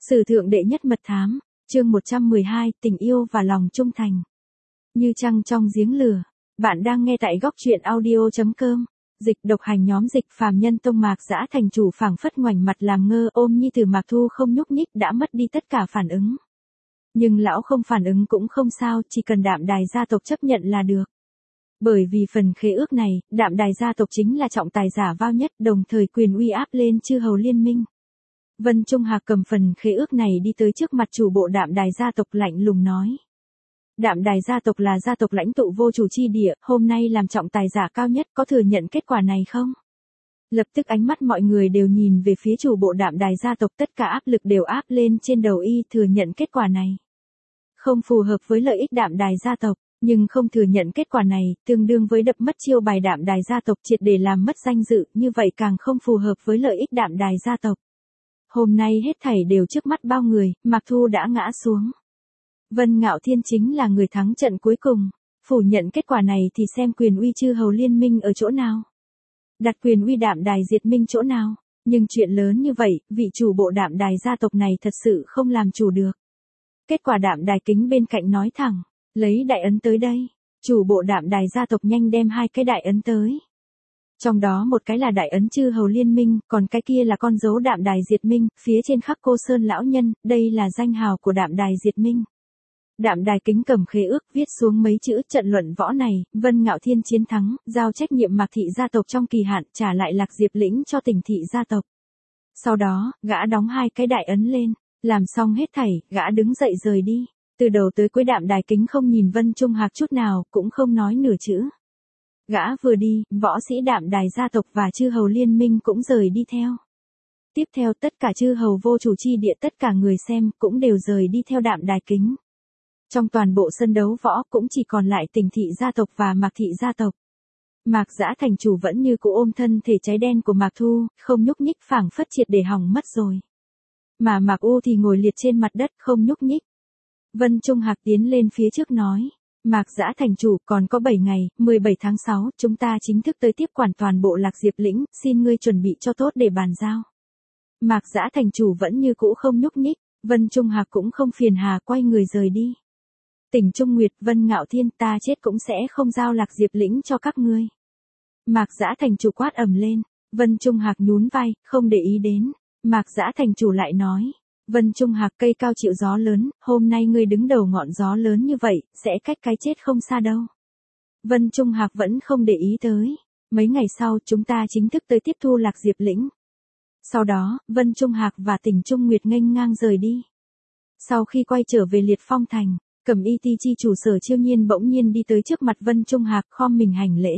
Sử thượng đệ nhất mật thám, chương 112, tình yêu và lòng trung thành. Như trăng trong giếng lửa. Bạn đang nghe tại góc truyện audio.com. Dịch độc hành nhóm Dịch phàm nhân tông Mạc Dã thành chủ phảng phất ngoảnh mặt làm ngơ ôm nhi tử Mạc Thu không nhúc nhích đã mất đi tất cả phản ứng. Nhưng lão không phản ứng cũng không sao, chỉ cần Đạm Đài gia tộc chấp nhận là được. Bởi vì phần khế ước này, Đạm Đài gia tộc chính là trọng tài giả vao nhất, đồng thời quyền uy áp lên chư hầu liên minh. Vân Trung Hạc cầm phần khế ước này đi tới trước mặt chủ bộ Đạm Đài gia tộc lạnh lùng nói. Đạm Đài gia tộc là gia tộc lãnh tụ vô chủ chi địa, hôm nay làm trọng tài giả cao nhất, có thừa nhận kết quả này không? Lập tức ánh mắt mọi người đều nhìn về phía chủ bộ Đạm Đài gia tộc, tất cả áp lực đều áp lên trên đầu y, thừa nhận kết quả này. Không phù hợp với lợi ích Đạm Đài gia tộc, nhưng không thừa nhận kết quả này, tương đương với đập mất chiêu bài Đạm Đài gia tộc triệt để làm mất danh dự, như vậy càng không phù hợp với lợi ích Đạm Đài gia tộc. Hôm nay hết thảy đều trước mắt bao người, Mạc Thu đã ngã xuống. Vân Ngạo Thiên chính là người thắng trận cuối cùng. Phủ nhận kết quả này thì xem quyền uy chư hầu liên minh ở chỗ nào. Đặt quyền uy Đạm Đài diệt minh chỗ nào. Nhưng chuyện lớn như vậy, vị chủ bộ Đạm Đài gia tộc này thật sự không làm chủ được. Kết quả Đạm Đài Kính bên cạnh nói thẳng, lấy đại ấn tới đây. Chủ bộ Đạm Đài gia tộc nhanh đem hai cái đại ấn tới. Trong đó một cái là đại ấn chư hầu liên minh, còn cái kia là con dấu Đạm Đài diệt minh, phía trên khắc Cô Sơn lão nhân, đây là danh hào của Đạm Đài diệt minh. Đạm Đài Kính cầm khế ước viết xuống mấy chữ trận luận võ này, Vân Ngạo Thiên chiến thắng, giao trách nhiệm Mạc thị gia tộc trong kỳ hạn, trả lại Lạc Diệp lĩnh cho Tỉnh thị gia tộc. Sau đó, gã đóng hai cái đại ấn lên, làm xong hết thảy, gã đứng dậy rời đi. Từ đầu tới cuối Đạm Đài Kính không nhìn Vân Trung Hạc chút nào, cũng không nói nửa chữ. Gã vừa đi, võ sĩ Đạm Đài gia tộc và chư hầu liên minh cũng rời đi theo. Tiếp theo tất cả chư hầu vô chủ chi địa, tất cả người xem cũng đều rời đi theo Đạm Đài Kính. Trong toàn bộ sân đấu võ cũng chỉ còn lại Tỉnh thị gia tộc và Mạc thị gia tộc. Mạc Dã thành chủ vẫn như cũ ôm thân thể cháy đen của Mạc Thu, không nhúc nhích, phảng phất triệt để hỏng mất rồi. Mà Mạc U thì ngồi liệt trên mặt đất không nhúc nhích. Vân Trung Hạc tiến lên phía trước nói. Mạc Dã thành chủ, còn có 7 ngày, 17 tháng 6, chúng ta chính thức tới tiếp quản toàn bộ Lạc Diệp lĩnh, xin ngươi chuẩn bị cho tốt để bàn giao. Mạc Dã thành chủ vẫn như cũ không nhúc nhích, Vân Trung Hạc cũng không phiền hà, quay người rời đi. Tỉnh Trung Nguyệt, Vân Ngạo Thiên, ta chết cũng sẽ không giao Lạc Diệp lĩnh cho các ngươi. Mạc Dã thành chủ quát ầm lên, Vân Trung Hạc nhún vai, không để ý đến. Mạc Dã thành chủ lại nói. Vân Trung Hạc, cây cao chịu gió lớn, hôm nay ngươi đứng đầu ngọn gió lớn như vậy, sẽ cách cái chết không xa đâu. Vân Trung Hạc vẫn không để ý tới. Mấy ngày sau, chúng ta chính thức tới tiếp thu Lạc Diệp lĩnh. Sau đó, Vân Trung Hạc và Tỉnh Trung Nguyệt nghênh ngang rời đi. Sau khi quay trở về Liệt Phong thành, Cẩm Y Ti chi chủ Sở Chiêu Nhiên bỗng nhiên đi tới trước mặt Vân Trung Hạc, khom mình hành lễ.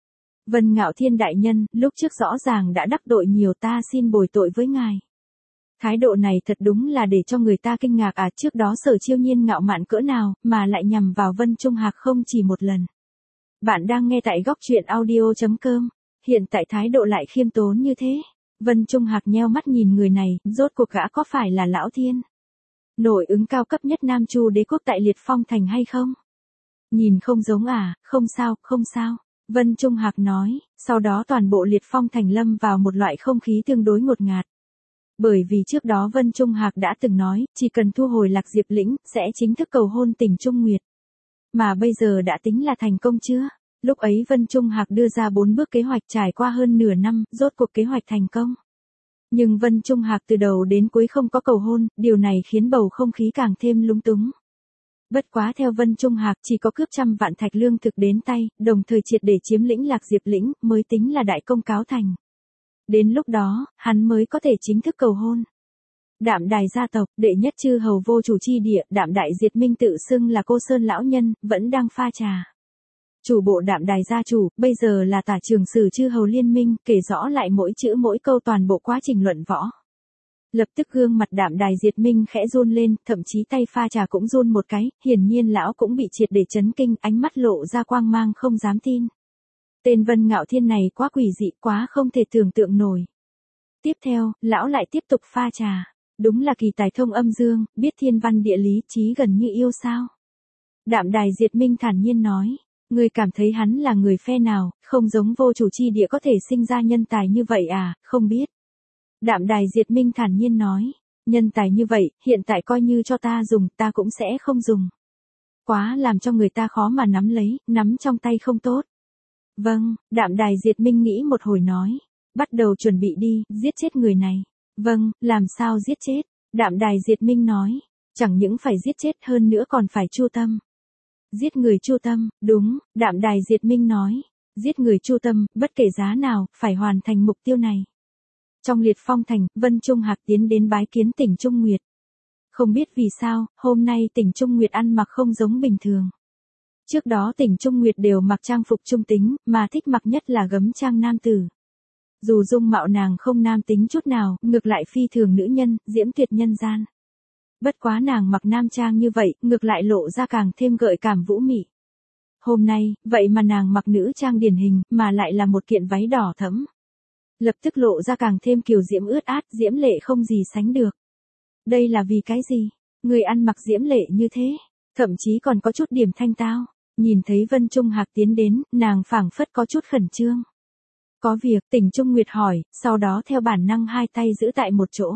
Vân Ngạo Thiên đại nhân, lúc trước rõ ràng đã đắc tội nhiều, ta xin bồi tội với ngài. Thái độ này thật đúng là để cho người ta kinh ngạc à, trước đó Sở Chiêu Nhiên ngạo mạn cỡ nào, mà lại nhằm vào Vân Trung Hạc không chỉ một lần. Bạn đang nghe tại góc truyện audio.com, hiện tại thái độ lại khiêm tốn như thế. Vân Trung Hạc nheo mắt nhìn người này, rốt cuộc gã có phải là Lão Thiên? Nội ứng cao cấp nhất Nam Chu đế quốc tại Liệt Phong thành hay không? Nhìn không giống à, không sao, không sao. Vân Trung Hạc nói, sau đó toàn bộ Liệt Phong thành lâm vào một loại không khí tương đối ngột ngạt. Bởi vì trước đó Vân Trung Hạc đã từng nói, chỉ cần thu hồi Lạc Diệp lĩnh, sẽ chính thức cầu hôn Tỉnh Trung Nguyệt. Mà bây giờ đã tính là thành công chưa? Lúc ấy Vân Trung Hạc đưa ra 4 bước kế hoạch trải qua hơn nửa năm, rốt cuộc kế hoạch thành công. Nhưng Vân Trung Hạc từ đầu đến cuối không có cầu hôn, điều này khiến bầu không khí càng thêm lúng túng. Bất quá theo Vân Trung Hạc chỉ có cướp 100 vạn thạch lương thực đến tay, đồng thời triệt để chiếm lĩnh Lạc Diệp lĩnh, mới tính là đại công cáo thành. Đến lúc đó, hắn mới có thể chính thức cầu hôn. Đạm Đài gia tộc, đệ nhất chư hầu vô chủ chi địa, Đạm Đại diệt minh tự xưng là Cô Sơn lão nhân, vẫn đang pha trà. Chủ bộ Đạm Đài gia chủ, bây giờ là tả trường sử chư hầu liên minh, kể rõ lại mỗi chữ mỗi câu toàn bộ quá trình luận võ. Lập tức gương mặt Đạm Đài diệt minh khẽ run lên, thậm chí tay pha trà cũng run một cái, hiển nhiên lão cũng bị triệt để chấn kinh, ánh mắt lộ ra quang mang không dám tin. Tên Vân Ngạo Thiên này quá quỷ dị, quá không thể tưởng tượng nổi. Tiếp theo, lão lại tiếp tục pha trà. Đúng là kỳ tài thông âm dương, biết thiên văn địa lý, trí gần như yêu sao. Đạm Đài diệt minh thản nhiên nói. Ngươi cảm thấy hắn là người phe nào, không giống vô chủ chi địa có thể sinh ra nhân tài như vậy à, không biết. Đạm Đài diệt minh thản nhiên nói. Nhân tài như vậy, hiện tại coi như cho ta dùng, ta cũng sẽ không dùng. Quá làm cho người ta khó mà nắm lấy, nắm trong tay không tốt. Vâng, Đạm Đài Diệt Minh nghĩ một hồi nói. Bắt đầu chuẩn bị đi, giết chết người này. Vâng, làm sao giết chết? Đạm Đài Diệt Minh nói. Chẳng những phải giết chết hơn nữa còn phải chu tâm. Giết người chu tâm, đúng, Đạm Đài Diệt Minh nói. Giết người chu tâm, bất kể giá nào, phải hoàn thành mục tiêu này. Trong Liệt Phong Thành, Vân Trung Hạc tiến đến bái kiến Tỉnh Trung Nguyệt. Không biết vì sao, hôm nay Tỉnh Trung Nguyệt ăn mặc không giống bình thường. Trước đó Tỉnh Trung Nguyệt đều mặc trang phục trung tính, mà thích mặc nhất là gấm trang nam tử. Dù dung mạo nàng không nam tính chút nào, ngược lại phi thường nữ nhân, diễm tuyệt nhân gian. Bất quá nàng mặc nam trang như vậy, ngược lại lộ ra càng thêm gợi cảm vũ mị. Hôm nay, vậy mà nàng mặc nữ trang điển hình, mà lại là một kiện váy đỏ thẫm. Lập tức lộ ra càng thêm kiều diễm ướt át, diễm lệ không gì sánh được. Đây là vì cái gì? Người ăn mặc diễm lệ như thế, thậm chí còn có chút điểm thanh tao. Nhìn thấy Vân Trung Hạc tiến đến, nàng phảng phất có chút khẩn trương. Có việc, Tỉnh Trung Nguyệt hỏi, sau đó theo bản năng hai tay giữ tại một chỗ.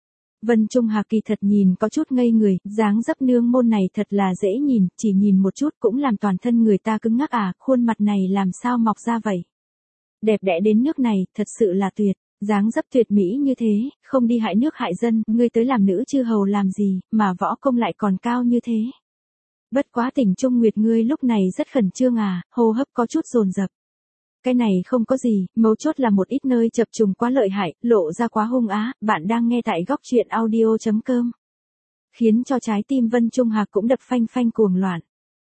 Vân Trung Hạc kỳ thật nhìn có chút ngây người, dáng dấp nương môn này thật là dễ nhìn, chỉ nhìn một chút cũng làm toàn thân người ta cứng ngắc à, khuôn mặt này làm sao mọc ra vậy? Đẹp đẽ đến nước này, thật sự là tuyệt, dáng dấp tuyệt mỹ như thế, không đi hại nước hại dân, ngươi tới làm nữ chư hầu làm gì, mà võ công lại còn cao như thế. Bất quá Tỉnh Trung Nguyệt ngươi lúc này rất khẩn trương à, hô hấp có chút dồn dập. Cái này không có gì, mấu chốt là một ít nơi chập trùng quá lợi hại, lộ ra quá hung á, bạn đang nghe tại góc truyện audio.com. Khiến cho trái tim Vân Trung Hạc cũng đập phanh phanh cuồng loạn.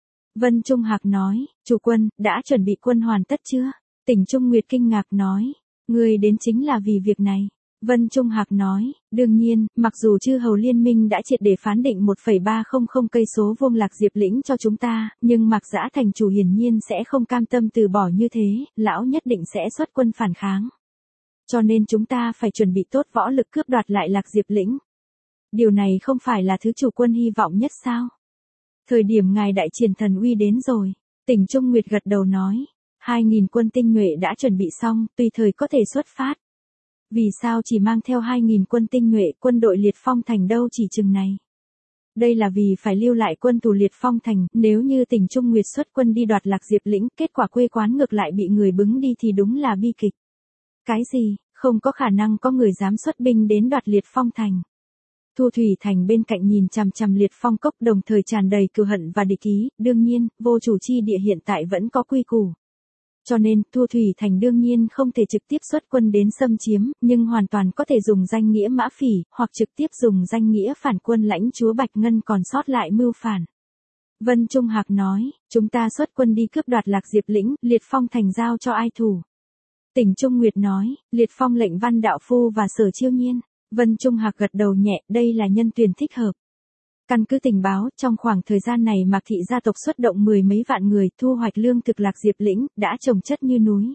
Vân Trung Hạc nói, chủ quân, đã chuẩn bị quân hoàn tất chưa? Tỉnh Trung Nguyệt kinh ngạc nói, người đến chính là vì việc này. Vân Trung Hạc nói, đương nhiên, mặc dù chư hầu liên minh đã triệt để phán định 1,300 cây số vuông Lạc Diệp lĩnh cho chúng ta, nhưng Mạc Dã thành chủ hiển nhiên sẽ không cam tâm từ bỏ như thế, lão nhất định sẽ xuất quân phản kháng. Cho nên chúng ta phải chuẩn bị tốt võ lực cướp đoạt lại Lạc Diệp lĩnh. Điều này không phải là thứ chủ quân hy vọng nhất sao? Thời điểm ngài đại triển thần uy đến rồi, Tỉnh Trung Nguyệt gật đầu nói, 2.000 quân tinh nhuệ đã chuẩn bị xong, tùy thời có thể xuất phát. Vì sao chỉ mang theo 2.000 quân tinh nhuệ, quân đội Liệt Phong Thành đâu chỉ chừng này? Đây là vì phải lưu lại quân tù Liệt Phong Thành, nếu như Tỉnh Trung Nguyệt xuất quân đi đoạt Lạc Diệp lĩnh, kết quả quê quán ngược lại bị người bứng đi thì đúng là bi kịch. Cái gì, không có khả năng có người dám xuất binh đến đoạt Liệt Phong Thành. Thu Thủy Thành bên cạnh nhìn chằm chằm Liệt Phong cốc đồng thời tràn đầy cừu hận và địch ý, đương nhiên, vô chủ chi địa hiện tại vẫn có quy củ. Cho nên, Thu Thủy Thành đương nhiên không thể trực tiếp xuất quân đến xâm chiếm, nhưng hoàn toàn có thể dùng danh nghĩa Mã Phỉ, hoặc trực tiếp dùng danh nghĩa phản quân lãnh chúa Bạch Ngân còn sót lại mưu phản. Vân Trung Hạc nói, chúng ta xuất quân đi cướp đoạt Lạc Diệp lĩnh, Liệt Phong Thành giao cho ai thủ? Tỉnh Trung Nguyệt nói, Liệt Phong lệnh Văn Đạo Phu và Sở Chiêu Nhiên. Vân Trung Hạc gật đầu nhẹ, đây là nhân tuyển thích hợp. Căn cứ tình báo, trong khoảng thời gian này Mạc thị gia tộc xuất động 10 mấy vạn người thu hoạch lương thực Lạc Diệp lĩnh, đã trồng chất như núi.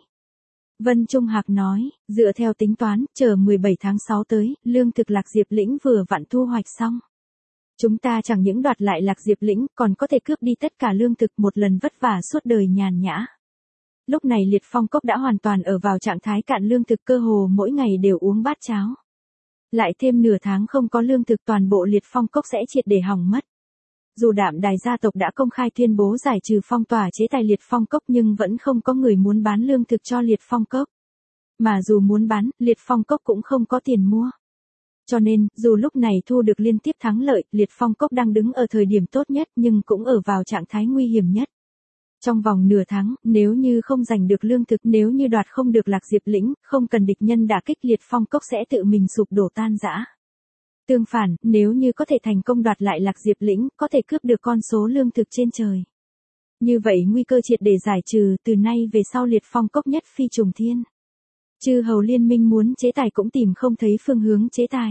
Vân Trung Hạc nói, dựa theo tính toán, chờ 17 tháng 6 tới, lương thực Lạc Diệp lĩnh vừa vặn thu hoạch xong. Chúng ta chẳng những đoạt lại Lạc Diệp lĩnh, còn có thể cướp đi tất cả lương thực một lần vất vả suốt đời nhàn nhã. Lúc này Liệt Phong cốc đã hoàn toàn ở vào trạng thái cạn lương thực, cơ hồ mỗi ngày đều uống bát cháo. Lại thêm nửa tháng không có lương thực, toàn bộ Liệt Phong cốc sẽ triệt để hỏng mất. Dù Đạm Đài gia tộc đã công khai tuyên bố giải trừ phong tỏa chế tài Liệt Phong cốc nhưng vẫn không có người muốn bán lương thực cho Liệt Phong cốc. Mà dù muốn bán, Liệt Phong cốc cũng không có tiền mua. Cho nên, dù lúc này thu được liên tiếp thắng lợi, Liệt Phong cốc đang đứng ở thời điểm tốt nhất nhưng cũng ở vào trạng thái nguy hiểm nhất. Trong vòng nửa tháng, nếu như không giành được lương thực, nếu như đoạt không được Lạc Diệp lĩnh, không cần địch nhân đả kích, Liệt Phong cốc sẽ tự mình sụp đổ tan rã. Tương phản, nếu như có thể thành công đoạt lại Lạc Diệp lĩnh, có thể cướp được con số lương thực trên trời. Như vậy nguy cơ triệt để giải trừ, từ nay về sau Liệt Phong cốc nhất phi trùng thiên. Chư hầu liên minh muốn chế tài cũng tìm không thấy phương hướng chế tài.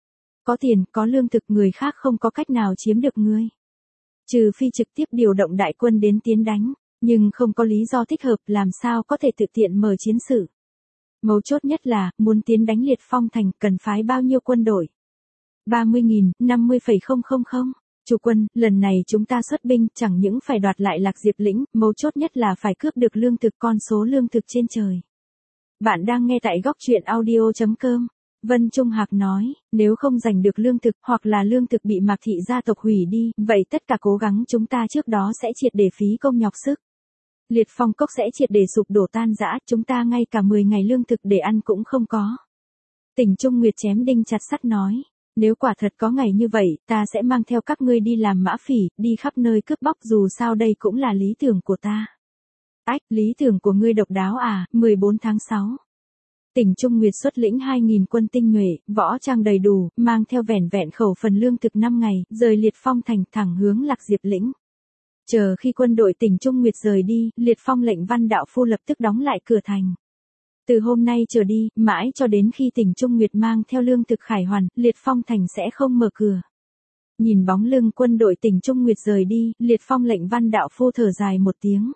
Có tiền, có lương thực, người khác không có cách nào chiếm được ngươi. Trừ phi trực tiếp điều động đại quân đến tiến đánh, nhưng không có lý do thích hợp, làm sao có thể tự tiện mở chiến sự. Mấu chốt nhất là, muốn tiến đánh Liệt Phong Thành, cần phái bao nhiêu quân đội? 30.000, 50,000. Chủ quân, lần này chúng ta xuất binh, chẳng những phải đoạt lại Lạc Diệp lĩnh, mấu chốt nhất là phải cướp được lương thực, con số lương thực trên trời. Bạn đang nghe tại góc truyện audio.com. Vân Trung Hạc nói, nếu không giành được lương thực hoặc là lương thực bị Mạc thị gia tộc hủy đi, vậy tất cả cố gắng chúng ta trước đó sẽ triệt để phí công nhọc sức. Liệt Phong Cốc sẽ triệt để sụp đổ tan rã, chúng ta ngay cả 10 ngày lương thực để ăn cũng không có. Tỉnh Trung Nguyệt chém đinh chặt sắt nói, nếu quả thật có ngày như vậy, ta sẽ mang theo các ngươi đi làm mã phỉ, đi khắp nơi cướp bóc, dù sao đây cũng là lý tưởng của ta. Ách, lý tưởng của ngươi độc đáo à? 14 tháng 6. Tỉnh Trung Nguyệt xuất lĩnh 2.000 quân tinh nhuệ, võ trang đầy đủ, mang theo vẻn vẹn khẩu phần lương thực 5 ngày, rời Liệt Phong thành thẳng hướng Lạc Diệp lĩnh. Chờ khi quân đội tỉnh Trung Nguyệt rời đi, Liệt Phong lệnh Văn đạo phu lập tức đóng lại cửa thành. Từ hôm nay trở đi, mãi cho đến khi tỉnh Trung Nguyệt mang theo lương thực khải hoàn, Liệt Phong thành sẽ không mở cửa. Nhìn bóng lưng quân đội tỉnh Trung Nguyệt rời đi, Liệt Phong lệnh Văn đạo phu thở dài một tiếng.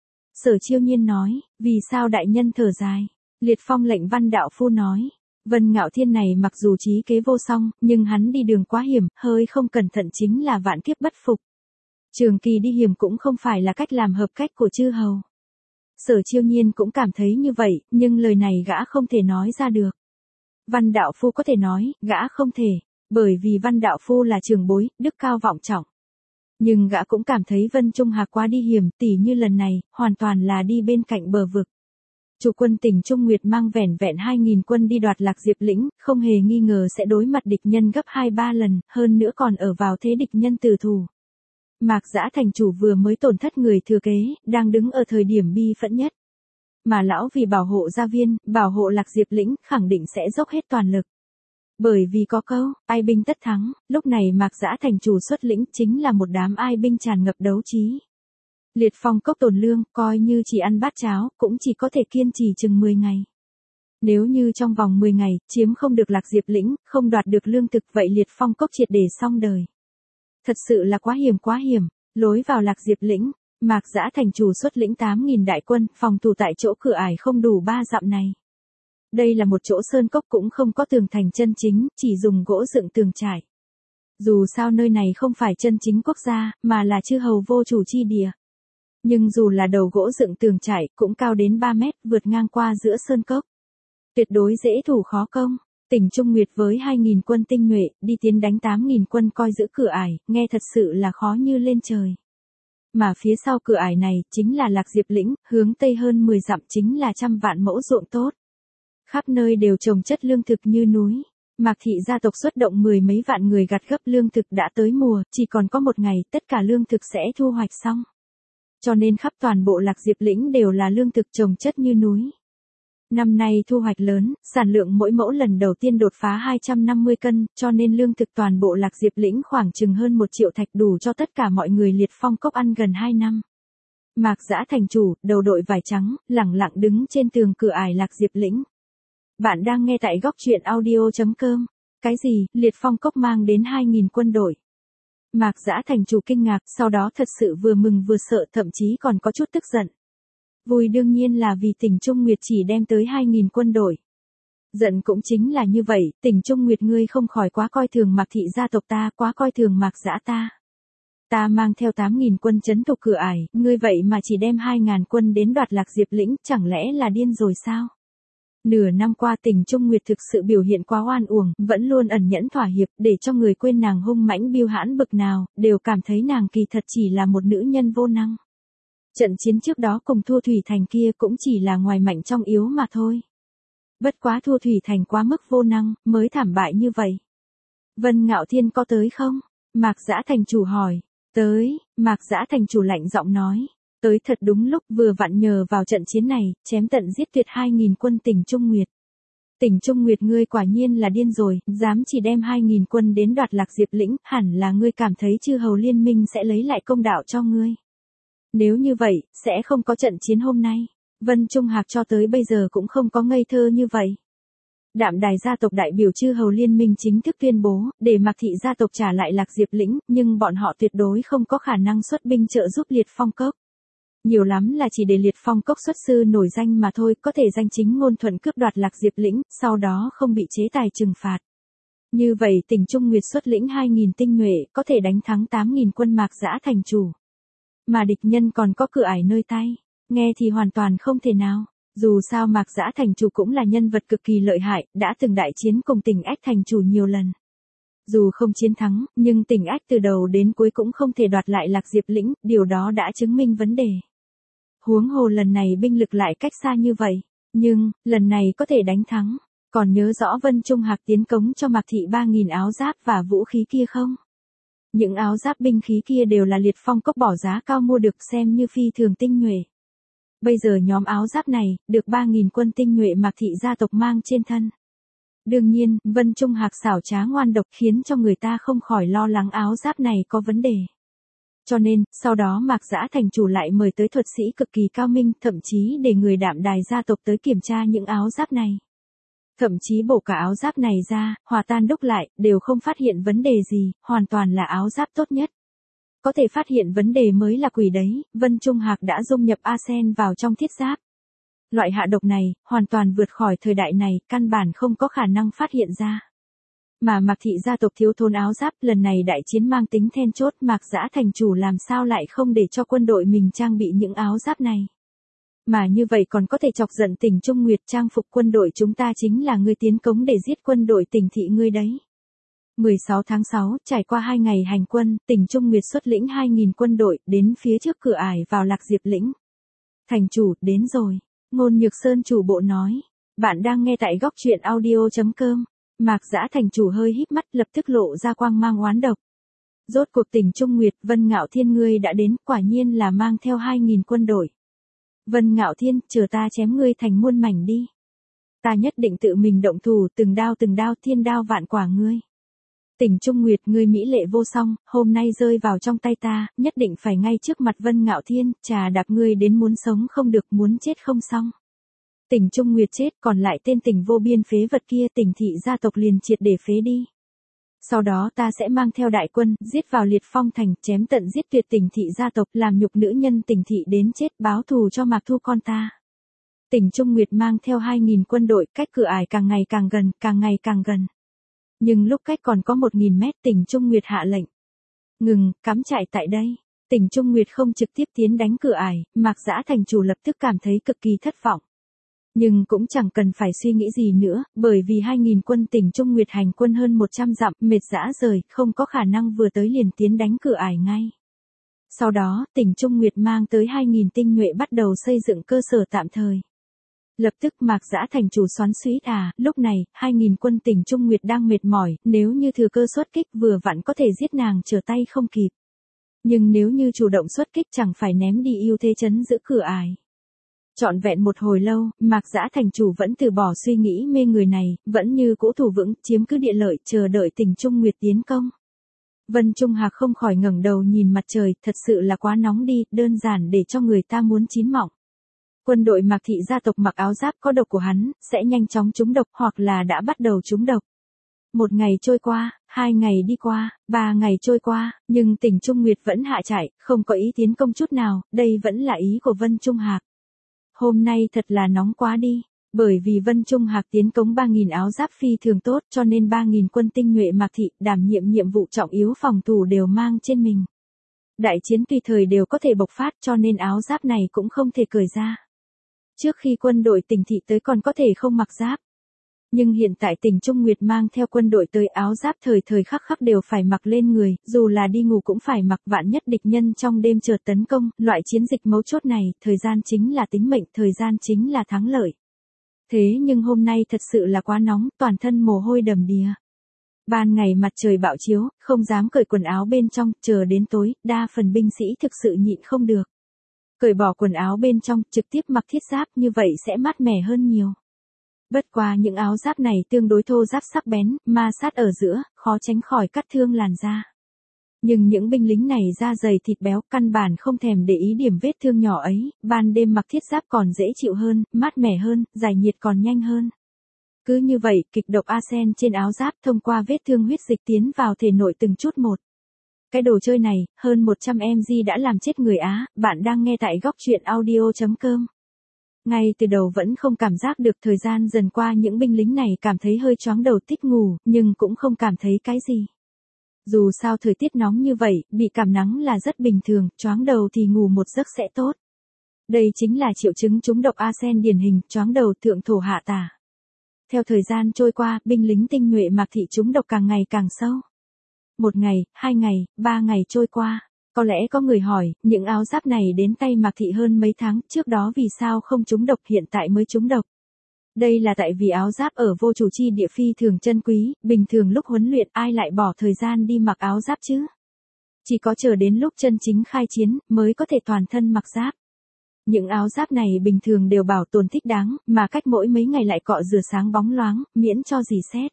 Sở Chiêu Nhiên nói, vì sao đại nhân thở dài? Liệt Phong lệnh Văn đạo phu nói, Vân Ngạo Thiên này mặc dù trí kế vô song, nhưng hắn đi đường quá hiểm, hơi không cẩn thận chính là vạn kiếp bất phục. Trường kỳ đi hiểm cũng không phải là cách làm hợp cách của chư hầu. Sở Chiêu Nhiên cũng cảm thấy như vậy, nhưng lời này gã không thể nói ra được. Văn đạo phu có thể nói, gã không thể, bởi vì Văn đạo phu là trưởng bối, đức cao vọng trọng. Nhưng gã cũng cảm thấy Vân Trung Hạc quá đi hiểm, tỉ như lần này, hoàn toàn là đi bên cạnh bờ vực. Chủ quân tỉnh Trung Nguyệt mang vẻn vẹn 2.000 quân đi đoạt Lạc Diệp lĩnh, không hề nghi ngờ sẽ đối mặt địch nhân gấp 2-3 lần, hơn nữa còn ở vào thế địch nhân tử thủ. Mạc Dã thành chủ vừa mới tổn thất người thừa kế, đang đứng ở thời điểm bi phẫn nhất. Mà lão vì bảo hộ gia viên, bảo hộ Lạc Diệp lĩnh, khẳng định sẽ dốc hết toàn lực. Bởi vì có câu, ai binh tất thắng, lúc này Mạc Dã thành chủ xuất lĩnh chính là một đám ai binh tràn ngập đấu trí. Liệt Phong Cốc tồn lương, coi như chỉ ăn bát cháo, cũng chỉ có thể kiên trì chừng 10 ngày. Nếu như trong vòng 10 ngày, chiếm không được Lạc Diệp lĩnh, không đoạt được lương thực, vậy Liệt Phong Cốc triệt để xong đời. Thật sự là quá hiểm, lối vào Lạc Diệp lĩnh, Mạc Dã thành chủ xuất lĩnh 8.000 đại quân, phòng thủ tại chỗ cửa ải không đủ 3 dặm này. Đây là một chỗ sơn cốc cũng không có tường thành chân chính, chỉ dùng gỗ dựng tường trải. Dù sao nơi này không phải chân chính quốc gia, mà là chư hầu vô chủ chi địa. Nhưng dù là đầu gỗ dựng tường trải, cũng cao đến 3 mét, vượt ngang qua giữa sơn cốc. Tuyệt đối dễ thủ khó công. Tỉnh Trung Nguyệt với 2.000 quân tinh nhuệ, đi tiến đánh 8.000 quân coi giữ cửa ải, nghe thật sự là khó như lên trời. Mà phía sau cửa ải này, chính là Lạc Diệp lĩnh, hướng tây hơn 10 dặm chính là 100 vạn mẫu ruộng tốt. Khắp nơi đều trồng chất lương thực như núi. Mạc thị gia tộc xuất động 10 mấy vạn người gặt gấp lương thực đã tới mùa, chỉ còn có một ngày, tất cả lương thực sẽ thu hoạch xong. Cho nên khắp toàn bộ Lạc Diệp lĩnh đều là lương thực trồng chất như núi. Năm nay thu hoạch lớn, sản lượng mỗi mẫu lần đầu tiên đột phá 250 cân, cho nên lương thực toàn bộ Lạc Diệp lĩnh khoảng chừng hơn 1 triệu thạch đủ cho tất cả mọi người Liệt Phong Cốc ăn gần 2 năm. Mạc Dã thành chủ, đầu đội vải trắng, lẳng lặng đứng trên tường cửa ải Lạc Diệp lĩnh. Bạn đang nghe tại góc truyện audio.com. Cái gì, Liệt Phong Cốc mang đến 2.000 quân đội. Mạc Dã thành chủ kinh ngạc, sau đó thật sự vừa mừng vừa sợ, thậm chí còn có chút tức giận. Vui đương nhiên là vì tỉnh Trung Nguyệt chỉ đem tới 2.000 quân đội. Giận cũng chính là như vậy, tỉnh Trung Nguyệt ngươi không khỏi quá coi thường Mạc thị gia tộc ta, quá coi thường Mạc Dã ta. Ta mang theo 8.000 quân trấn thủ cửa ải, ngươi vậy mà chỉ đem 2.000 quân đến đoạt Lạc Diệp lĩnh, chẳng lẽ là điên rồi sao? Nửa năm qua tỉnh Trung Nguyệt thực sự biểu hiện quá oan uổng, vẫn luôn ẩn nhẫn thỏa hiệp, để cho người quên nàng hung mãnh biêu hãn bực nào, đều cảm thấy nàng kỳ thật chỉ là một nữ nhân vô năng. Trận chiến trước đó cùng Thua Thủy Thành kia cũng chỉ là ngoài mạnh trong yếu mà thôi. Bất quá Thua Thủy Thành quá mức vô năng, mới thảm bại như vậy. Vân Ngạo Thiên có tới không? Mạc Dã thành chủ hỏi. Tới, Mạc Dã thành chủ lạnh giọng nói. Tới thật đúng lúc, vừa vặn nhờ vào trận chiến này, chém tận giết tuyệt 2.000 quân tỉnh Trung Nguyệt. Tỉnh Trung Nguyệt ngươi quả nhiên là điên rồi, dám chỉ đem 2.000 quân đến đoạt Lạc Diệp lĩnh, hẳn là ngươi cảm thấy chư hầu liên minh sẽ lấy lại công đạo cho ngươi. Nếu như vậy, sẽ không có trận chiến hôm nay. Vân Trung Hạc cho tới bây giờ cũng không có ngây thơ như vậy. Đạm Đài gia tộc đại biểu chư hầu liên minh chính thức tuyên bố, để Mạc thị gia tộc trả lại Lạc Diệp lĩnh, nhưng bọn họ tuyệt đối không có khả năng xuất binh trợ giúp Liệt Phong Cốc. Nhiều lắm là chỉ để Liệt Phong Cốc xuất sư nổi danh mà thôi, có thể danh chính ngôn thuận cướp đoạt Lạc Diệp lĩnh, sau đó không bị chế tài trừng phạt. Như vậy tỉnh Trung Nguyệt xuất lĩnh 2.000 tinh nhuệ, có thể đánh thắng 8.000 quân Mạc Dã thành chủ. Mà địch nhân còn có cửa ải nơi tay, nghe thì hoàn toàn không thể nào. Dù sao Mạc Dã thành chủ cũng là nhân vật cực kỳ lợi hại, đã từng đại chiến cùng Tỉnh Ách thành chủ nhiều lần. Dù không chiến thắng, nhưng Tỉnh Ách từ đầu đến cuối cũng không thể đoạt lại Lạc Diệp lĩnh, điều đó đã chứng minh vấn đề. Huống hồ lần này binh lực lại cách xa như vậy, nhưng, lần này có thể đánh thắng. Còn nhớ rõ Vân Trung Hạc tiến cống cho Mạc Thị 3.000 áo giáp và vũ khí kia không? Những áo giáp binh khí kia đều là Liệt Phong Cốc bỏ giá cao mua được, xem như phi thường tinh nhuệ. Bây giờ nhóm áo giáp này, được 3.000 quân tinh nhuệ Mạc Thị gia tộc mang trên thân. Đương nhiên, Vân Trung Hạc xảo trá ngoan độc khiến cho người ta không khỏi lo lắng áo giáp này có vấn đề. Cho nên, sau đó Mạc Dã thành chủ lại mời tới thuật sĩ cực kỳ cao minh, thậm chí để người Đạm Đài gia tộc tới kiểm tra những áo giáp này. Thậm chí bổ cả áo giáp này ra, hòa tan đúc lại, đều không phát hiện vấn đề gì, hoàn toàn là áo giáp tốt nhất. Có thể phát hiện vấn đề mới là quỷ đấy, Vân Trung Hạc đã dung nhập arsen vào trong thiết giáp. Loại hạ độc này, hoàn toàn vượt khỏi thời đại này, căn bản không có khả năng phát hiện ra. Mà Mạc Thị gia tộc thiếu thốn áo giáp, lần này đại chiến mang tính then chốt, Mạc Dã thành chủ làm sao lại không để cho quân đội mình trang bị những áo giáp này. Mà như vậy còn có thể chọc giận Tỉnh Trung Nguyệt, trang phục quân đội chúng ta chính là ngươi tiến cống để giết quân đội Tỉnh thị ngươi đấy. 16 tháng 6, trải qua 2 ngày hành quân, Tỉnh Trung Nguyệt xuất lĩnh 2.000 quân đội, đến phía trước cửa ải vào Lạc Diệp lĩnh. Thành chủ, đến rồi. Ngôn Nhược Sơn chủ bộ nói. Bạn đang nghe tại góc truyện audio.com. Mạc Dã thành chủ hơi híp mắt, lập tức lộ ra quang mang oán độc. Rốt cuộc Tỉnh Trung Nguyệt, Vân Ngạo Thiên ngươi đã đến, quả nhiên là mang theo 2.000 quân đội. Vân Ngạo Thiên, chờ ta chém ngươi thành muôn mảnh đi. Ta nhất định tự mình động thủ, từng đao thiên đao vạn quả ngươi. Tỉnh Trung Nguyệt, ngươi mỹ lệ vô song, hôm nay rơi vào trong tay ta, nhất định phải ngay trước mặt Vân Ngạo Thiên, trà đạp ngươi đến muốn sống không được, muốn chết không xong. Tỉnh Trung Nguyệt chết, còn lại tên Tỉnh vô biên phế vật kia, Tỉnh thị gia tộc liền triệt để phế đi. Sau đó ta sẽ mang theo đại quân, giết vào Liệt Phong thành, chém tận giết tuyệt Tỉnh thị gia tộc, làm nhục nữ nhân Tỉnh thị đến chết, báo thù cho Mạc Thu con ta. Tỉnh Trung Nguyệt mang theo 2.000 quân đội, cách cửa ải càng ngày càng gần. Nhưng lúc cách còn có 1.000 mét, Tỉnh Trung Nguyệt hạ lệnh. Ngừng, cắm trại tại đây. Tỉnh Trung Nguyệt không trực tiếp tiến đánh cửa ải, Mạc Dã thành chủ lập tức cảm thấy cực kỳ thất vọng. Nhưng cũng chẳng cần phải suy nghĩ gì nữa, bởi vì 2.000 quân Tỉnh Trung Nguyệt hành quân hơn 100 dặm, mệt rã rời, không có khả năng vừa tới liền tiến đánh cửa ải ngay. Sau đó, Tỉnh Trung Nguyệt mang tới 2.000 tinh nhuệ bắt đầu xây dựng cơ sở tạm thời. Lập tức Mạc Dã thành chủ xoắn xuýt lúc này, 2.000 quân Tỉnh Trung Nguyệt đang mệt mỏi, nếu như thừa cơ xuất kích vừa vặn có thể giết nàng trở tay không kịp. Nhưng nếu như chủ động xuất kích chẳng phải ném đi ưu thế trấn giữ cửa ải. Trọn vẹn một hồi lâu, Mạc Dã thành chủ vẫn từ bỏ suy nghĩ mê người này, vẫn như cũ thủ vững, chiếm cứ địa lợi, chờ đợi Tỉnh Trung Nguyệt tiến công. Vân Trung Hạc không khỏi ngẩng đầu nhìn mặt trời, thật sự là quá nóng đi, đơn giản để cho người ta muốn chín mọng. Quân đội Mạc Thị gia tộc mặc áo giáp có độc của hắn, sẽ nhanh chóng trúng độc hoặc là đã bắt đầu trúng độc. 1 ngày trôi qua, 2 ngày đi qua, 3 ngày trôi qua, nhưng Tỉnh Trung Nguyệt vẫn hạ trại, không có ý tiến công chút nào, đây vẫn là ý của Vân Trung Hạc. Hôm nay thật là nóng quá đi, bởi vì Vân Trung Hạc tiến cống 3.000 áo giáp phi thường tốt cho nên 3.000 quân tinh nhuệ Mạc Thị đảm nhiệm nhiệm vụ trọng yếu phòng thủ đều mang trên mình. Đại chiến tùy thời đều có thể bộc phát cho nên áo giáp này cũng không thể cởi ra. Trước khi quân đội Tỉnh thị tới còn có thể không mặc giáp. Nhưng hiện tại Tỉnh Trung Nguyệt mang theo quân đội tới, áo giáp thời thời khắc khắc đều phải mặc lên người, dù là đi ngủ cũng phải mặc, vạn nhất địch nhân trong đêm chợt tấn công, loại chiến dịch mấu chốt này, thời gian chính là tính mệnh, thời gian chính là thắng lợi. Thế nhưng hôm nay thật sự là quá nóng, toàn thân mồ hôi đầm đìa. Ban ngày mặt trời bạo chiếu, không dám cởi quần áo bên trong, chờ đến tối, đa phần binh sĩ thực sự nhịn không được. Cởi bỏ quần áo bên trong, trực tiếp mặc thiết giáp, như vậy sẽ mát mẻ hơn nhiều. Bất qua những áo giáp này tương đối thô ráp sắc bén, ma sát ở giữa, khó tránh khỏi cắt thương làn da. Nhưng những binh lính này da dày thịt béo, căn bản không thèm để ý điểm vết thương nhỏ ấy, ban đêm mặc thiết giáp còn dễ chịu hơn, mát mẻ hơn, giải nhiệt còn nhanh hơn. Cứ như vậy, kịch độc arsen trên áo giáp thông qua vết thương huyết dịch tiến vào thể nội từng chút một. Cái đồ chơi này, hơn 100 mg đã làm chết người Á, bạn đang nghe tại góc truyện audio.com. Ngay từ đầu vẫn không cảm giác được, thời gian dần qua những binh lính này cảm thấy hơi choáng đầu tích ngủ, nhưng cũng không cảm thấy cái gì. Dù sao thời tiết nóng như vậy, bị cảm nắng là rất bình thường, choáng đầu thì ngủ một giấc sẽ tốt. Đây chính là triệu chứng trúng độc arsen điển hình, choáng đầu, thượng thổ hạ tả. Theo thời gian trôi qua, binh lính tinh nhuệ Mạc Thị trúng độc càng ngày càng sâu. 1 ngày, 2 ngày, 3 ngày trôi qua. Có lẽ có người hỏi, những áo giáp này đến tay Mạc Thị hơn mấy tháng, trước đó vì sao không trúng độc hiện tại mới trúng độc? Đây là tại vì áo giáp ở vô chủ chi địa phi thường chân quý, bình thường lúc huấn luyện ai lại bỏ thời gian đi mặc áo giáp chứ? Chỉ có chờ đến lúc chân chính khai chiến, mới có thể toàn thân mặc giáp. Những áo giáp này bình thường đều bảo tồn thích đáng, mà cách mỗi mấy ngày lại cọ rửa sáng bóng loáng, miễn cho rỉ sét.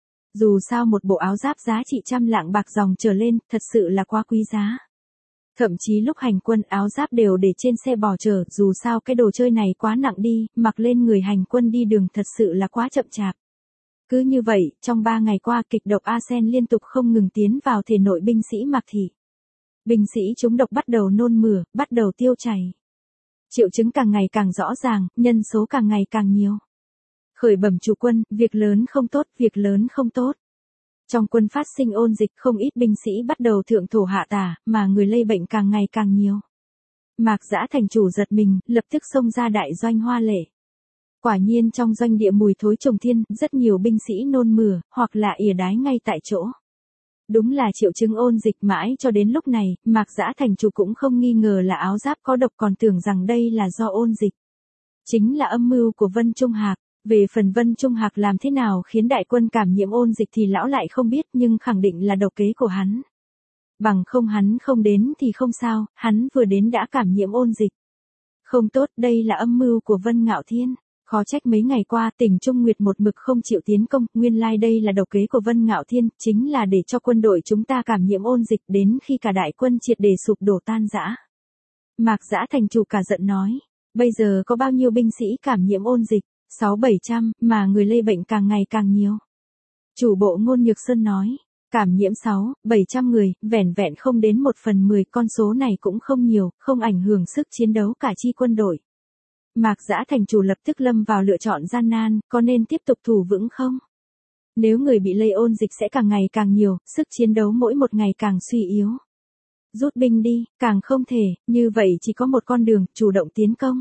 Dù sao một bộ áo giáp giá trị trăm lạng bạc dòng trở lên, thật sự là quá quý giá. Thậm chí lúc hành quân áo giáp đều để trên xe bò chở, dù sao cái đồ chơi này quá nặng đi, mặc lên người hành quân đi đường thật sự là quá chậm chạp. Cứ như vậy, trong 3 ngày qua kịch độc arsen liên tục không ngừng tiến vào thể nội binh sĩ Mạc Thị. Binh sĩ trúng độc bắt đầu nôn mửa, bắt đầu tiêu chảy. Triệu chứng càng ngày càng rõ ràng, nhân số càng ngày càng nhiều. Khởi bẩm chủ quân, việc lớn không tốt, việc lớn không tốt. Trong quân phát sinh ôn dịch, không ít binh sĩ bắt đầu thượng thổ hạ tả, mà người lây bệnh càng ngày càng nhiều. Mạc Dã thành chủ giật mình, lập tức xông ra đại doanh Hoa Lệ. Quả nhiên trong doanh địa mùi thối trùng thiên, rất nhiều binh sĩ nôn mửa, hoặc là ỉa đái ngay tại chỗ. Đúng là triệu chứng ôn dịch mãi cho đến lúc này, Mạc Dã thành chủ cũng không nghi ngờ là áo giáp có độc còn tưởng rằng đây là do ôn dịch. Chính là âm mưu của Vân Trung Hạc. Về phần Vân Trung Hạc làm thế nào khiến đại quân cảm nhiễm ôn dịch thì lão lại không biết nhưng khẳng định là độc kế của hắn. Bằng không hắn không đến thì không sao, hắn vừa đến đã cảm nhiễm ôn dịch. Không tốt, đây là âm mưu của Vân Ngạo Thiên. Khó trách mấy ngày qua tỉnh Trung Nguyệt một mực không chịu tiến công, nguyên lai đây là độc kế của Vân Ngạo Thiên, chính là để cho quân đội chúng ta cảm nhiễm ôn dịch đến khi cả đại quân triệt để sụp đổ tan rã. Mạc Dã thành chủ cả giận nói, bây giờ có bao nhiêu binh sĩ cảm nhiễm ôn dịch? 600-700, mà người lây bệnh càng ngày càng nhiều. Chủ bộ Ngôn Nhược Sơn nói, cảm nhiễm 600-700 người, vẻn vẹn không đến 1/10, con số này cũng không nhiều, không ảnh hưởng sức chiến đấu cả chi quân đội. Mạc Dã thành chủ lập tức lâm vào lựa chọn gian nan, có nên tiếp tục thủ vững không? Nếu người bị lây ôn dịch sẽ càng ngày càng nhiều, sức chiến đấu mỗi một ngày càng suy yếu. Rút binh đi, càng không thể, như vậy chỉ có một con đường, chủ động tiến công.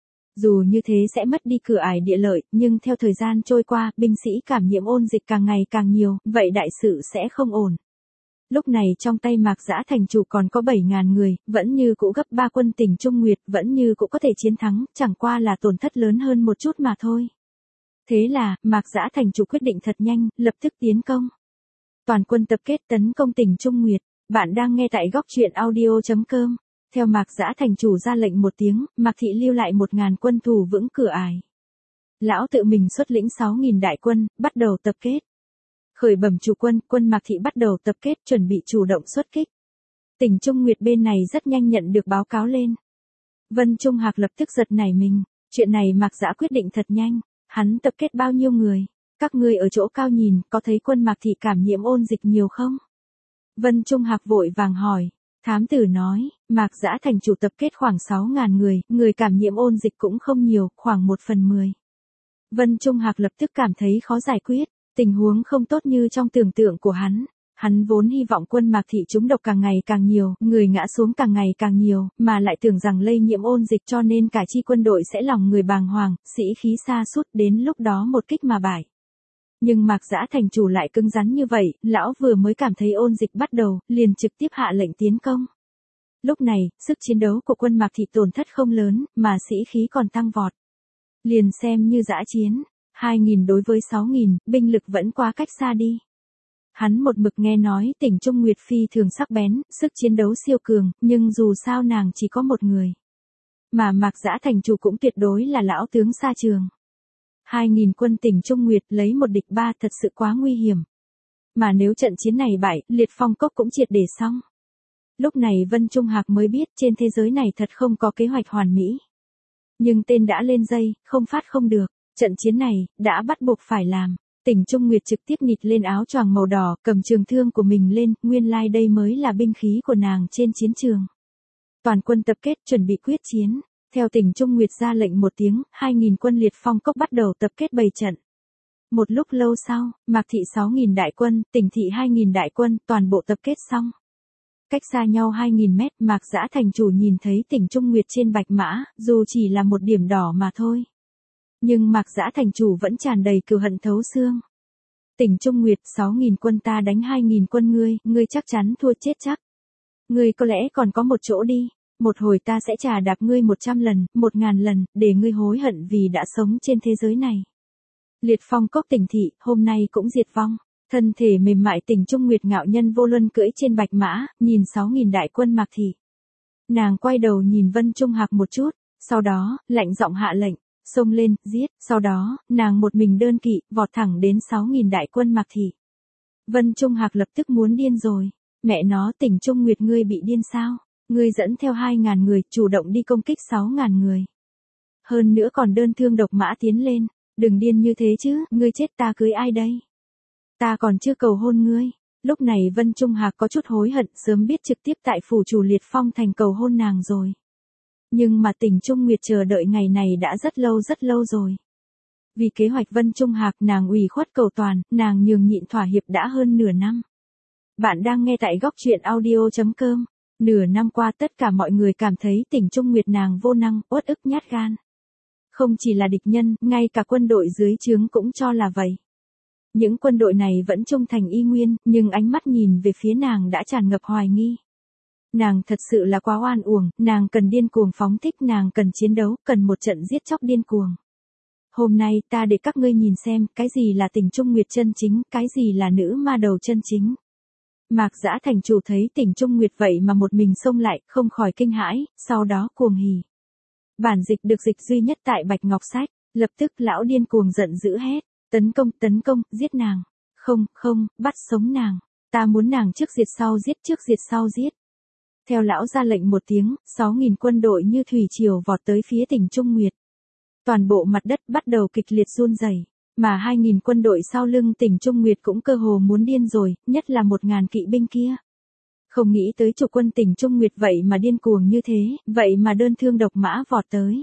Dù như thế sẽ mất đi cửa ải địa lợi, nhưng theo thời gian trôi qua, binh sĩ cảm nhiễm ôn dịch càng ngày càng nhiều, vậy đại sự sẽ không ổn. Lúc này trong tay Mạc Dã thành chủ còn có 7.000 người, vẫn như cũ gấp 3 quân tỉnh Trung Nguyệt, vẫn như cũ có thể chiến thắng, chẳng qua là tổn thất lớn hơn một chút mà thôi. Thế là, Mạc Dã thành chủ quyết định thật nhanh, lập tức tiến công. Toàn quân tập kết tấn công tỉnh Trung Nguyệt. Bạn đang nghe tại góc truyện audio.com. Theo Mạc Dã thành chủ ra lệnh một tiếng, Mạc Thị lưu lại 1.000 quân thủ vững cửa ải. Lão tự mình xuất lĩnh 6.000 đại quân, bắt đầu tập kết. Khởi bẩm chủ quân, quân Mạc Thị bắt đầu tập kết chuẩn bị chủ động xuất kích. Tỉnh Trung Nguyệt bên này rất nhanh nhận được báo cáo lên. Vân Trung Hạc lập tức giật nảy mình, chuyện này Mạc Dã quyết định thật nhanh, hắn tập kết bao nhiêu người? Các ngươi ở chỗ cao nhìn, có thấy quân Mạc Thị cảm nhiễm ôn dịch nhiều không? Vân Trung Hạc vội vàng hỏi. Thám tử nói, Mạc Dã thành chủ tập kết khoảng 6.000 người, người cảm nhiễm ôn dịch cũng không nhiều, khoảng 1/10. Vân Trung Hạc lập tức cảm thấy khó giải quyết, tình huống không tốt như trong tưởng tượng của hắn. Hắn vốn hy vọng quân Mạc Thị trúng độc càng ngày càng nhiều, người ngã xuống càng ngày càng nhiều, mà lại tưởng rằng lây nhiễm ôn dịch cho nên cả chi quân đội sẽ lòng người bàng hoàng, sĩ khí sa sút đến lúc đó một kích mà bại. Nhưng Mạc Dã thành chủ lại cứng rắn như vậy, lão vừa mới cảm thấy ôn dịch bắt đầu, liền trực tiếp hạ lệnh tiến công. Lúc này, sức chiến đấu của quân Mạc Thị tổn thất không lớn, mà sĩ khí còn tăng vọt. Liền xem như dã chiến, 2.000 đối với 6.000, binh lực vẫn quá cách xa đi. Hắn một mực nghe nói tỉnh Trung Nguyệt phi thường sắc bén, sức chiến đấu siêu cường, nhưng dù sao nàng chỉ có một người. Mà Mạc Dã thành chủ cũng tuyệt đối là lão tướng xa trường. 2.000 quân tỉnh Trung Nguyệt lấy 1 địch 3 thật sự quá nguy hiểm. Mà nếu trận chiến này bại, Liệt Phong Cốc cũng triệt để xong. Lúc này Vân Trung Hạc mới biết trên thế giới này thật không có kế hoạch hoàn mỹ. Nhưng tên đã lên dây, không phát không được, trận chiến này, đã bắt buộc phải làm. Tỉnh Trung Nguyệt trực tiếp nịt lên áo choàng màu đỏ, cầm trường thương của mình lên, nguyên lai đây mới là binh khí của nàng trên chiến trường. Toàn quân tập kết chuẩn bị quyết chiến. Theo tỉnh Trung Nguyệt ra lệnh một tiếng, 2.000 quân Liệt Phong Cốc bắt đầu tập kết bày trận. Một lúc lâu sau, Mạc Thị 6.000 đại quân, tỉnh Thị 2.000 đại quân, toàn bộ tập kết xong. Cách xa nhau 2.000 mét, Mạc Dã thành chủ nhìn thấy Tỉnh Trung Nguyệt trên bạch mã, dù chỉ là một điểm đỏ mà thôi. Nhưng Mạc Dã thành chủ vẫn tràn đầy cừu hận thấu xương. Tỉnh Trung Nguyệt, 6.000 quân ta đánh 2.000 quân ngươi chắc chắn thua chết chắc. Ngươi có lẽ còn có một chỗ đi, một hồi ta sẽ trà đạp ngươi 100 lần, 1.000 lần, để ngươi hối hận vì đã sống trên thế giới này. Liệt phong cốc Tỉnh thị, hôm nay cũng diệt vong. Thân thể mềm mại Tỉnh Trung Nguyệt ngạo nhân vô luân cưỡi trên bạch mã, nhìn 6.000 đại quân Mạc thị. Nàng quay đầu nhìn Vân Trung Hạc một chút, sau đó, lạnh giọng hạ lệnh, xông lên, giết, sau đó, nàng một mình đơn kỵ, vọt thẳng đến 6.000 đại quân Mạc thị. Vân Trung Hạc lập tức muốn điên rồi, mẹ nó Tỉnh Trung Nguyệt ngươi bị điên sao, ngươi dẫn theo 2.000 người, chủ động đi công kích 6.000 người. Hơn nữa còn đơn thương độc mã tiến lên, đừng điên như thế chứ, ngươi chết ta cưới ai đây? Ta còn chưa cầu hôn ngươi. Lúc này Vân Trung Hạc có chút hối hận, sớm biết trực tiếp tại phủ chủ Liệt Phong thành cầu hôn nàng rồi. Nhưng mà Tỉnh Trung Nguyệt chờ đợi ngày này đã rất lâu rồi. Vì kế hoạch Vân Trung Hạc nàng ủy khuất cầu toàn, nàng nhường nhịn thỏa hiệp đã hơn nửa năm. Bạn đang nghe tại góc truyện audio.com. Nửa năm qua tất cả mọi người cảm thấy Tỉnh Trung Nguyệt nàng vô năng, uất ức nhát gan. Không chỉ là địch nhân, ngay cả quân đội dưới trướng cũng cho là vậy. Những quân đội này vẫn trung thành y nguyên, nhưng ánh mắt nhìn về phía nàng đã tràn ngập hoài nghi. Nàng thật sự là quá oan uổng, nàng cần điên cuồng phóng thích, nàng cần chiến đấu, cần một trận giết chóc điên cuồng. Hôm nay ta để các ngươi nhìn xem, cái gì là Tỉnh Trung Nguyệt chân chính, cái gì là nữ ma đầu chân chính. Mạc Dã thành chủ thấy Tỉnh Trung Nguyệt vậy mà một mình xông lại, không khỏi kinh hãi, sau đó cuồng hỉ. Bản dịch được dịch duy nhất tại Bạch Ngọc Sách, lập tức lão điên cuồng giận dữ hét. Tấn công, giết nàng. Không, bắt sống nàng. Ta muốn nàng trước diệt sau giết. Theo lão ra lệnh một tiếng, 6.000 quân đội như thủy triều vọt tới phía Tỉnh Trung Nguyệt. Toàn bộ mặt đất bắt đầu kịch liệt run rẩy, mà 2.000 quân đội sau lưng Tỉnh Trung Nguyệt cũng cơ hồ muốn điên rồi, nhất là 1.000 kỵ binh kia. Không nghĩ tới chủ quân Tỉnh Trung Nguyệt vậy mà điên cuồng như thế, vậy mà đơn thương độc mã vọt tới.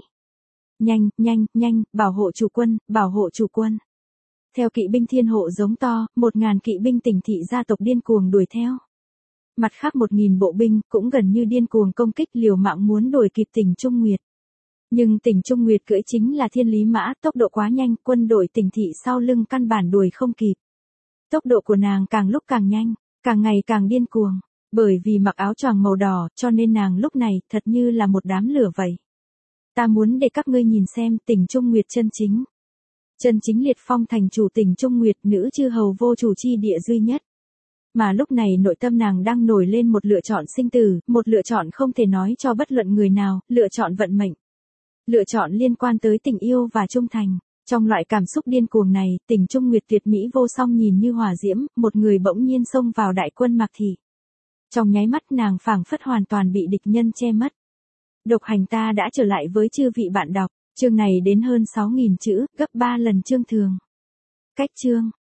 Nhanh, bảo hộ chủ quân. Theo kỵ binh thiên hộ giống to, 1.000 kỵ binh Tỉnh thị gia tộc điên cuồng đuổi theo. Mặt khác 1.000 bộ binh cũng gần như điên cuồng công kích liều mạng muốn đuổi kịp Tỉnh Trung Nguyệt. Nhưng Tỉnh Trung Nguyệt cưỡi chính là thiên lý mã, tốc độ quá nhanh, quân đội Tỉnh thị sau lưng căn bản đuổi không kịp. Tốc độ của nàng càng lúc càng nhanh, càng ngày càng điên cuồng, bởi vì mặc áo choàng màu đỏ, cho nên nàng lúc này thật như là một đám lửa vậy. Ta muốn để các ngươi nhìn xem Tỉnh Trung Nguyệt chân chính. Chân chính Liệt Phong thành chủ Tỉnh Trung Nguyệt, nữ chư hầu vô chủ chi địa duy nhất. Mà lúc này nội tâm nàng đang nổi lên một lựa chọn sinh tử, một lựa chọn không thể nói cho bất luận người nào, lựa chọn vận mệnh. Lựa chọn liên quan tới tình yêu và trung thành. Trong loại cảm xúc điên cuồng này, Tỉnh Trung Nguyệt tuyệt mỹ vô song nhìn như hỏa diễm, một người bỗng nhiên xông vào đại quân Mạc thị. Trong nháy mắt nàng phảng phất hoàn toàn bị địch nhân che mất. Độc hành ta đã trở lại với chư vị bạn đọc. Chương này đến hơn 6.000 chữ, gấp 3 lần chương thường. Cách chương